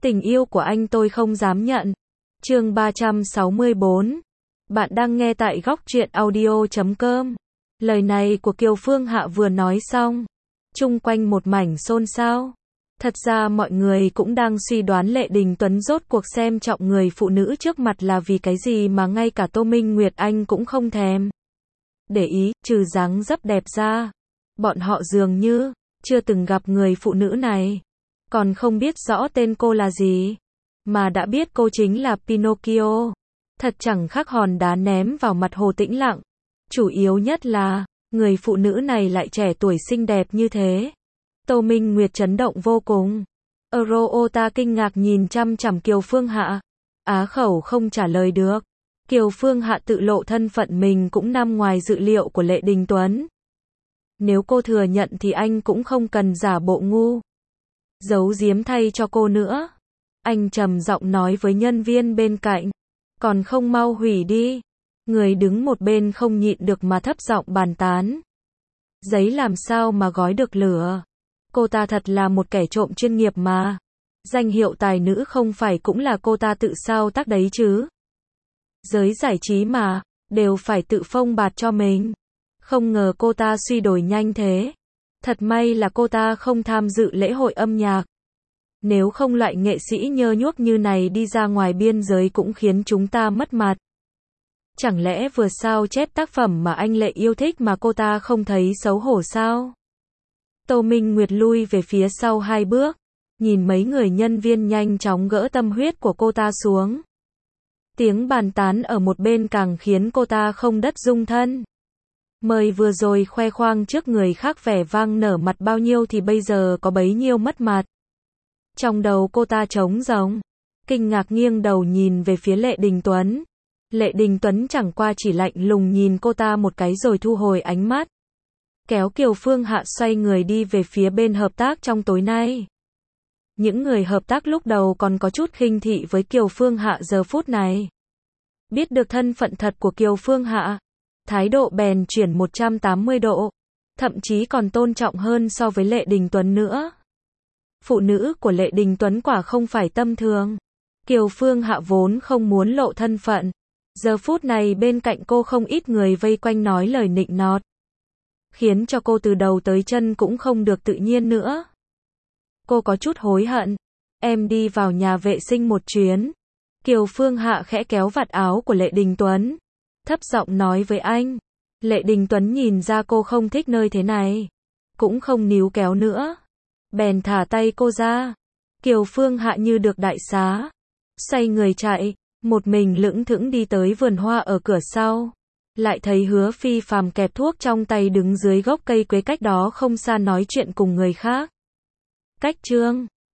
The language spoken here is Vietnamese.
Tình yêu của anh tôi không dám nhận. Chương 364. Bạn đang nghe tại góc truyện audio.com. Lời này của Kiều Phương Hạ vừa nói xong, chung quanh một mảnh xôn xao. Thật ra mọi người cũng đang suy đoán Lệ Đình Tuấn rốt cuộc xem trọng người phụ nữ trước mặt là vì cái gì mà ngay cả Tô Minh Nguyệt Anh cũng không thèm để ý, trừ dáng dấp đẹp ra. Bọn họ dường như chưa từng gặp người phụ nữ này, còn không biết rõ tên cô là gì, mà đã biết cô chính là Pinocchio. Thật chẳng khác hòn đá ném vào mặt Hồ Tĩnh Lặng. Chủ yếu nhất là, người phụ nữ này lại trẻ tuổi xinh đẹp như thế. Tô Minh Nguyệt chấn động vô cùng. Eurota kinh ngạc nhìn chăm chằm Kiều Phương Hạ. Á khẩu không trả lời được. Kiều Phương Hạ tự lộ thân phận mình cũng nằm ngoài dự liệu của Lệ Đình Tuấn. Nếu cô thừa nhận thì anh cũng không cần giả bộ ngu giấu giếm thay cho cô nữa. Anh trầm giọng nói với nhân viên bên cạnh. Còn không mau hủy đi. Người đứng một bên không nhịn được mà thấp giọng bàn tán. Giấy làm sao mà gói được lửa. Cô ta thật là một kẻ trộm chuyên nghiệp mà. Danh hiệu tài nữ không phải cũng là cô ta tự sao tác đấy chứ. Giới giải trí mà, đều phải tự phông bạt cho mình. Không ngờ cô ta suy đổi nhanh thế. Thật may là cô ta không tham dự lễ hội âm nhạc. Nếu không loại nghệ sĩ nhơ nhuốc như này đi ra ngoài biên giới cũng khiến chúng ta mất mặt. Chẳng lẽ vừa sao chép tác phẩm mà anh Lệ yêu thích mà cô ta không thấy xấu hổ sao? Tô Minh Nguyệt lui về phía sau 2 bước, nhìn mấy người nhân viên nhanh chóng gỡ tâm huyết của cô ta xuống. Tiếng bàn tán ở một bên càng khiến cô ta không đất dung thân. Mới vừa rồi khoe khoang trước người khác vẻ vang nở mặt bao nhiêu thì bây giờ có bấy nhiêu mất mặt. Trong đầu cô ta trống rỗng, kinh ngạc nghiêng đầu nhìn về phía Lệ Đình Tuấn. Lệ Đình Tuấn chẳng qua chỉ lạnh lùng nhìn cô ta một cái rồi thu hồi ánh mắt. Kéo Kiều Phương Hạ xoay người đi về phía bên hợp tác trong tối nay. Những người hợp tác lúc đầu còn có chút khinh thị với Kiều Phương Hạ giờ phút này. Biết được thân phận thật của Kiều Phương Hạ, thái độ bèn chuyển 180 độ, thậm chí còn tôn trọng hơn so với Lệ Đình Tuấn nữa. Phụ nữ của Lệ Đình Tuấn quả không phải tầm thường. Kiều Phương Hạ vốn không muốn lộ thân phận. Giờ phút này bên cạnh cô không ít người vây quanh nói lời nịnh nọt, khiến cho cô từ đầu tới chân cũng không được tự nhiên nữa. Cô có chút hối hận. Em đi vào nhà vệ sinh một chuyến. Kiều Phương Hạ khẽ kéo vạt áo của Lệ Đình Tuấn, thấp giọng nói với anh. Lệ Đình Tuấn nhìn ra cô không thích nơi thế này, cũng không níu kéo nữa, bèn thả tay cô ra. Kiều Phương Hạ như được đại xá, xoay người chạy, một mình lững thững đi tới vườn hoa ở cửa sau. Lại thấy Hứa Phi Phàm kẹp thuốc trong tay đứng dưới gốc cây quế cách đó không xa nói chuyện cùng người khác. Cách chương